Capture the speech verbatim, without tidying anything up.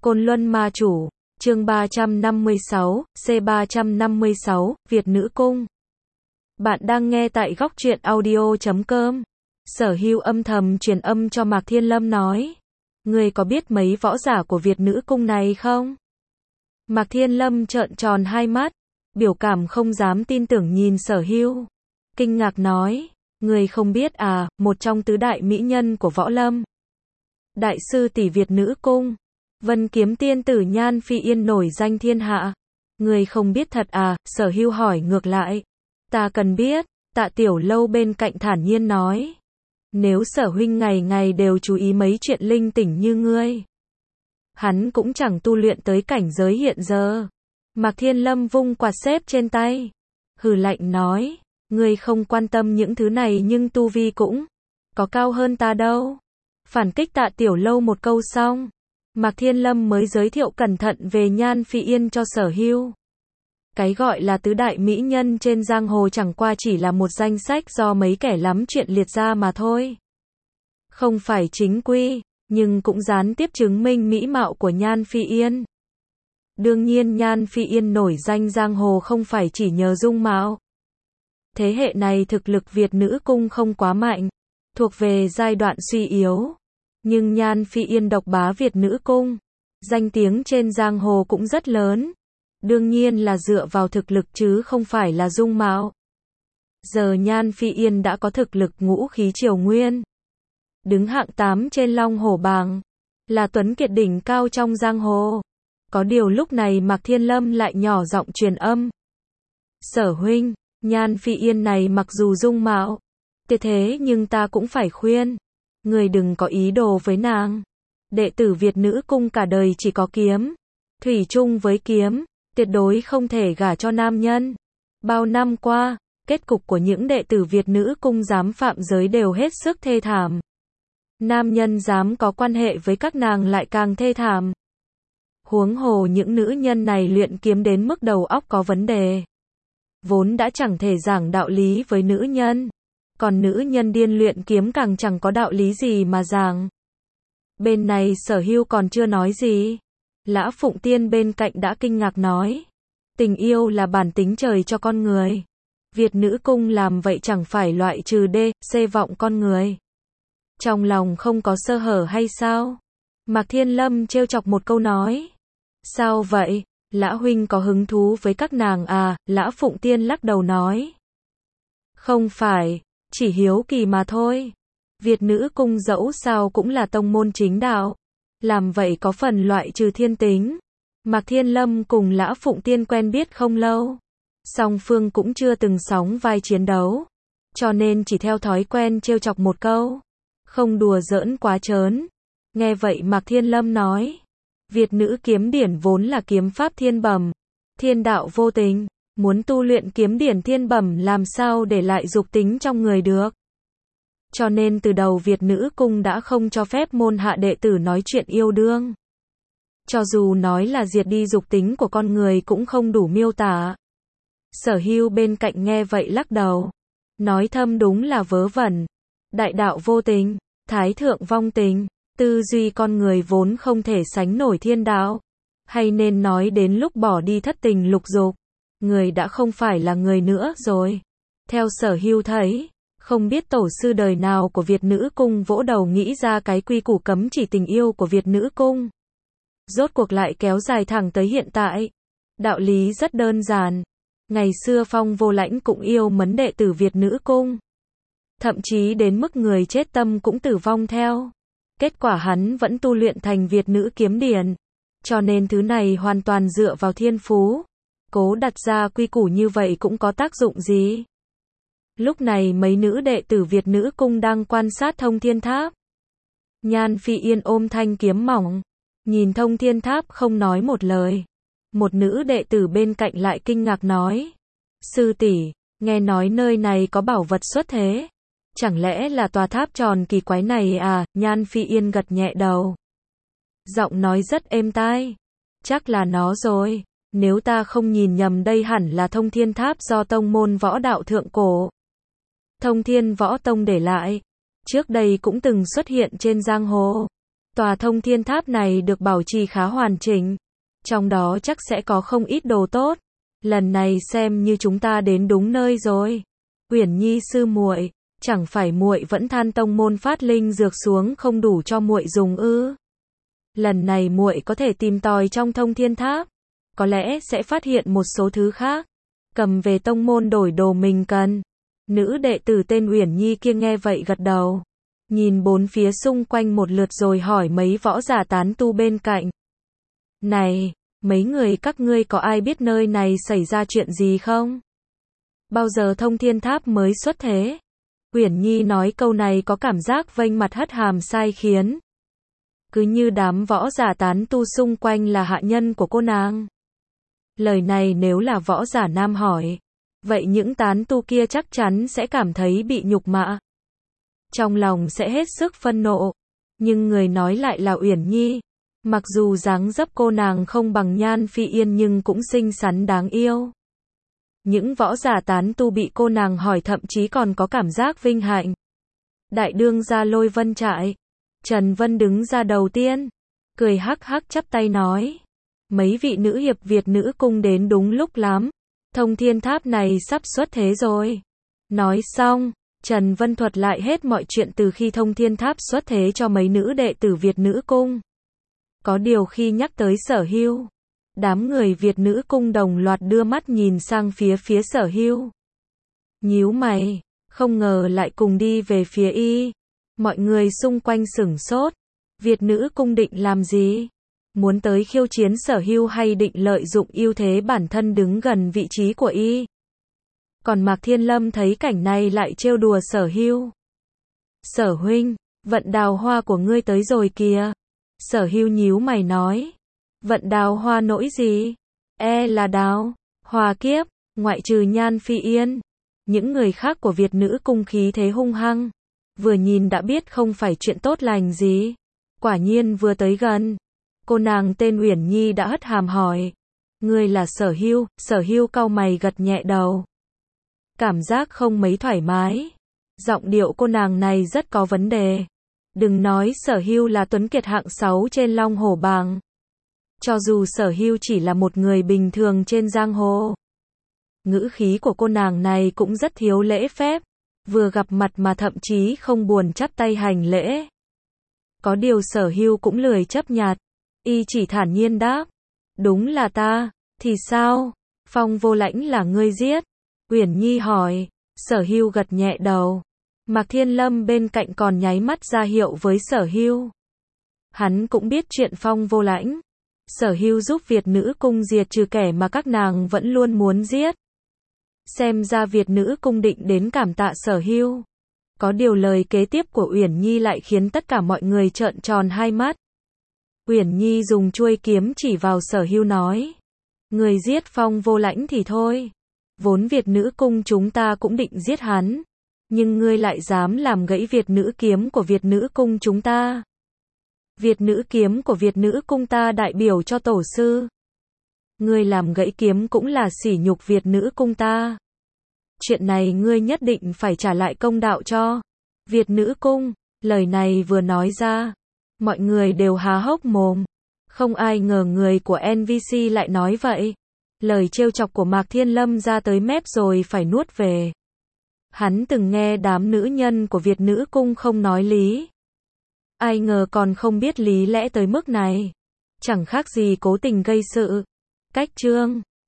Côn Luân Ma Chủ, chương ba trăm năm mươi sáu, C ba trăm năm mươi sáu, Việt Nữ Cung. Bạn đang nghe tại góc truyện audio chấm com. Sở Hưu âm thầm truyền âm cho Mạc Thiên Lâm nói. Ngươi có biết mấy võ giả của Việt Nữ Cung này không? Mạc Thiên Lâm trợn tròn hai mắt, biểu cảm không dám tin tưởng nhìn Sở Hưu. Kinh ngạc nói, ngươi không biết à, một trong tứ đại mỹ nhân của võ lâm. Đại sư tỷ Việt Nữ Cung. Vân Kiếm tiên tử Nhan Phi Yên nổi danh thiên hạ. Người không biết thật à? Sở Hưu hỏi ngược lại. Ta cần biết. Tạ Tiểu Lâu bên cạnh thản nhiên nói. Nếu Sở huynh ngày ngày đều chú ý mấy chuyện linh tỉnh như ngươi, hắn cũng chẳng tu luyện tới cảnh giới hiện giờ. Mạc Thiên Lâm vung quạt xếp trên tay, hừ lạnh nói, ngươi không quan tâm những thứ này nhưng tu vi cũng có cao hơn ta đâu. Phản kích Tạ Tiểu Lâu một câu xong, Mạc Thiên Lâm mới giới thiệu cẩn thận về Nhan Phi Yên cho Sở Hưu. Cái gọi là tứ đại mỹ nhân trên giang hồ chẳng qua chỉ là một danh sách do mấy kẻ lắm chuyện liệt ra mà thôi. Không phải chính quy, nhưng cũng gián tiếp chứng minh mỹ mạo của Nhan Phi Yên. Đương nhiên Nhan Phi Yên nổi danh giang hồ không phải chỉ nhờ dung mạo. Thế hệ này thực lực Việt Nữ Cung không quá mạnh, thuộc về giai đoạn suy yếu. Nhưng Nhan Phi Yên độc bá Việt Nữ Cung, danh tiếng trên giang hồ cũng rất lớn. Đương nhiên là dựa vào thực lực chứ không phải là dung mạo. Giờ Nhan Phi Yên đã có thực lực ngũ khí triều nguyên, đứng hạng tám trên Long Hổ bảng, là tuấn kiệt đỉnh cao trong giang hồ. Có điều lúc này Mạc Thiên Lâm lại nhỏ giọng truyền âm. Sở huynh, Nhan Phi Yên này mặc dù dung mạo tuyệt thế nhưng ta cũng phải khuyên, người đừng có ý đồ với nàng. Đệ tử Việt Nữ Cung cả đời chỉ có kiếm, thủy chung với kiếm, tuyệt đối không thể gả cho nam nhân. Bao năm qua, kết cục của những đệ tử Việt Nữ Cung dám phạm giới đều hết sức thê thảm. Nam nhân dám có quan hệ với các nàng lại càng thê thảm. Huống hồ những nữ nhân này luyện kiếm đến mức đầu óc có vấn đề, vốn đã chẳng thể giảng đạo lý với nữ nhân, còn nữ nhân điên luyện kiếm càng chẳng có đạo lý gì mà giảng. Bên này Sở Hưu còn chưa nói gì, Lã Phụng Tiên bên cạnh đã kinh ngạc nói, tình yêu là bản tính trời cho con người. Việt Nữ Cung làm vậy chẳng phải loại trừ đê, xê vọng con người. Trong lòng không có sơ hở hay sao? Mạc Thiên Lâm trêu chọc một câu nói. Sao vậy? Lã huynh có hứng thú với các nàng à? Lã Phụng Tiên lắc đầu nói. Không phải, chỉ hiếu kỳ mà thôi. Việt Nữ Cung dẫu sao cũng là tông môn chính đạo, làm vậy có phần loại trừ thiên tính. Mạc Thiên Lâm cùng Lã Phụng Tiên quen biết không lâu, song phương cũng chưa từng sóng vai chiến đấu, cho nên chỉ theo thói quen trêu chọc một câu, không đùa giỡn quá trớn. Nghe vậy Mạc Thiên Lâm nói, Việt Nữ kiếm điển vốn là kiếm pháp thiên bẩm, thiên đạo vô tình, muốn tu luyện kiếm điển thiên bẩm làm sao để lại dục tính trong người được. Cho nên từ đầu Việt Nữ Cung đã không cho phép môn hạ đệ tử nói chuyện yêu đương. Cho dù nói là diệt đi dục tính của con người cũng không đủ miêu tả. Sở Hưu bên cạnh nghe vậy lắc đầu, nói thâm đúng là vớ vẩn. Đại đạo vô tình, thái thượng vong tình, tư duy con người vốn không thể sánh nổi thiên đạo. Hay nên nói đến lúc bỏ đi thất tình lục dục, người đã không phải là người nữa rồi. Theo Sở Hưu thấy, không biết tổ sư đời nào của Việt Nữ Cung vỗ đầu nghĩ ra cái quy củ cấm chỉ tình yêu của Việt Nữ Cung. Rốt cuộc lại kéo dài thẳng tới hiện tại. Đạo lý rất đơn giản. Ngày xưa Phong Vô Lãnh cũng yêu mến đệ tử Việt Nữ Cung, thậm chí đến mức người chết tâm cũng tử vong theo. Kết quả hắn vẫn tu luyện thành Việt Nữ kiếm điển. Cho nên thứ này hoàn toàn dựa vào thiên phú. Cố đặt ra quy củ như vậy cũng có tác dụng gì? Lúc này mấy nữ đệ tử Việt Nữ Cung đang quan sát Thông Thiên Tháp. Nhan Phi Yên ôm thanh kiếm mỏng, nhìn Thông Thiên Tháp không nói một lời. Một nữ đệ tử bên cạnh lại kinh ngạc nói, sư tỷ, nghe nói nơi này có bảo vật xuất thế, chẳng lẽ là tòa tháp tròn kỳ quái này à? Nhan Phi Yên gật nhẹ đầu, giọng nói rất êm tai, chắc là nó rồi. Nếu ta không nhìn nhầm đây hẳn là Thông Thiên Tháp do tông môn võ đạo thượng cổ Thông Thiên Võ Tông để lại, trước đây cũng từng xuất hiện trên giang hồ. Tòa thông thiên tháp này được bảo trì khá hoàn chỉnh. Trong đó chắc sẽ có không ít đồ tốt. Lần này xem như chúng ta đến đúng nơi rồi. Uyển Nhi sư muội, chẳng phải muội vẫn than tông môn phát linh dược xuống không đủ cho muội dùng ư? Lần này muội có thể tìm tòi trong thông thiên tháp, có lẽ sẽ phát hiện một số thứ khác, cầm về tông môn đổi đồ mình cần. Nữ đệ tử tên Uyển Nhi kia nghe vậy gật đầu, nhìn bốn phía xung quanh một lượt rồi hỏi mấy võ giả tán tu bên cạnh. Này, mấy người các ngươi có ai biết nơi này xảy ra chuyện gì không? Bao giờ thông thiên tháp mới xuất thế? Uyển Nhi nói câu này có cảm giác vênh mặt hất hàm sai khiến. Cứ như đám võ giả tán tu xung quanh là hạ nhân của cô nàng. Lời này nếu là võ giả nam hỏi, vậy những tán tu kia chắc chắn sẽ cảm thấy bị nhục mạ. Trong lòng sẽ hết sức phân nộ. Nhưng người nói lại là Uyển Nhi. Mặc dù dáng dấp cô nàng không bằng Nhan Phi Yên nhưng cũng xinh xắn đáng yêu. Những võ giả tán tu bị cô nàng hỏi thậm chí còn có cảm giác vinh hạnh. Đại đương gia Lôi Vân Trại. Trần Vân đứng ra đầu tiên, cười hắc hắc chắp tay nói. Mấy vị nữ hiệp Việt nữ cung đến đúng lúc lắm. Thông thiên tháp này sắp xuất thế rồi. Nói xong, Trần Vân thuật lại hết mọi chuyện từ khi thông thiên tháp xuất thế cho mấy nữ đệ tử Việt nữ cung. Có điều khi nhắc tới Sở Hưu, đám người Việt nữ cung đồng loạt đưa mắt nhìn sang phía phía Sở Hưu. Nhíu mày, không ngờ lại cùng đi về phía y. Mọi người xung quanh sửng sốt. Việt nữ cung định làm gì? Muốn tới khiêu chiến Sở Hưu hay định lợi dụng ưu thế bản thân đứng gần vị trí của y? Còn Mạc Thiên Lâm thấy cảnh này lại trêu đùa Sở Hưu. Sở huynh, vận đào hoa của ngươi tới rồi kìa. Sở Hưu nhíu mày nói. Vận đào hoa nỗi gì? E là đào hoa kiếp, ngoại trừ Nhan Phi Yên. Những người khác của Việt nữ cung khí thế hung hăng. Vừa nhìn đã biết không phải chuyện tốt lành gì. Quả nhiên vừa tới gần, cô nàng tên Uyển Nhi đã hất hàm hỏi. Ngươi là Sở Hưu? Sở Hưu cau mày gật nhẹ đầu. Cảm giác không mấy thoải mái. Giọng điệu cô nàng này rất có vấn đề. Đừng nói Sở Hưu là tuấn kiệt hạng sáu trên Long Hổ bảng. Cho dù Sở Hưu chỉ là một người bình thường trên giang hồ, ngữ khí của cô nàng này cũng rất thiếu lễ phép. Vừa gặp mặt mà thậm chí không buồn chắp tay hành lễ. Có điều Sở Hưu cũng lười chấp nhặt. Y chỉ thản nhiên đáp. Đúng là ta. Thì sao? Phong Vô Lãnh là ngươi giết? Uyển Nhi hỏi. Sở Hưu gật nhẹ đầu. Mạc Thiên Lâm bên cạnh còn nháy mắt ra hiệu với Sở Hưu. Hắn cũng biết chuyện Phong Vô Lãnh. Sở Hưu giúp Việt nữ cung diệt trừ kẻ mà các nàng vẫn luôn muốn giết. Xem ra Việt nữ cung định đến cảm tạ Sở Hưu. Có điều lời kế tiếp của Uyển Nhi lại khiến tất cả mọi người trợn tròn hai mắt. Uyển Nhi dùng chuôi kiếm chỉ vào Sở Hưu nói. Người giết Phong Vô Lãnh thì thôi. Vốn Việt nữ cung chúng ta cũng định giết hắn. Nhưng ngươi lại dám làm gãy Việt nữ kiếm của Việt nữ cung chúng ta. Việt nữ kiếm của Việt nữ cung ta đại biểu cho tổ sư. Ngươi làm gãy kiếm cũng là sỉ nhục Việt nữ cung ta. Chuyện này ngươi nhất định phải trả lại công đạo cho Việt nữ cung. Lời này vừa nói ra, mọi người đều há hốc mồm. Không ai ngờ người của en vê xê lại nói vậy. Lời trêu chọc của Mạc Thiên Lâm ra tới mép rồi phải nuốt về. Hắn từng nghe đám nữ nhân của Việt nữ cung không nói lý. Ai ngờ còn không biết lý lẽ tới mức này. Chẳng khác gì cố tình gây sự. Cách chương